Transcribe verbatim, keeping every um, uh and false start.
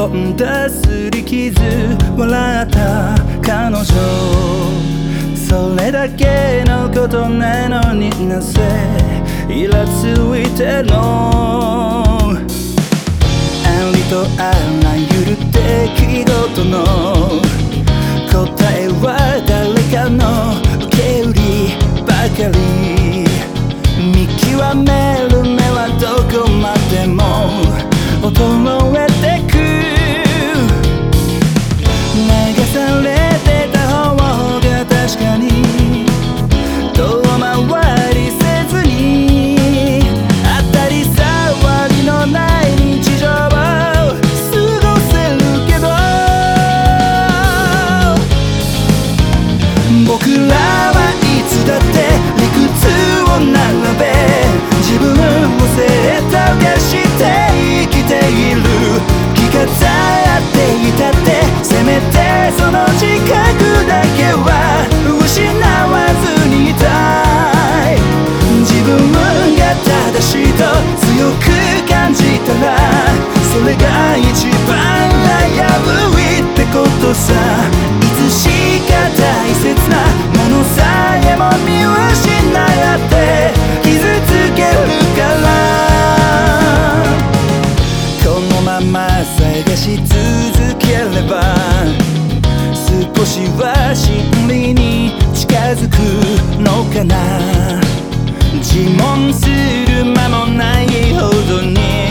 んだすり傷笑った彼女それだけのことなのになぜイラついてのありとあらゆる出来事の答えは誰かの受け売りばかり見極める目はどこまでも衰えてく流されてた方が確かに遠回りせずに当たり障りのない日常を過ごせるけど僕らはいつだって理屈を並べ自分を正当化して生きている気が立っていたってせめてその自覚だけは失わずにいたい自分が正しいと強く感じたらそれが一番危ういってことさいつしか大切なものさえも見失って傷つけるからこのまま探し続ければ少しは真理に近づくのかな自問する間もないほどに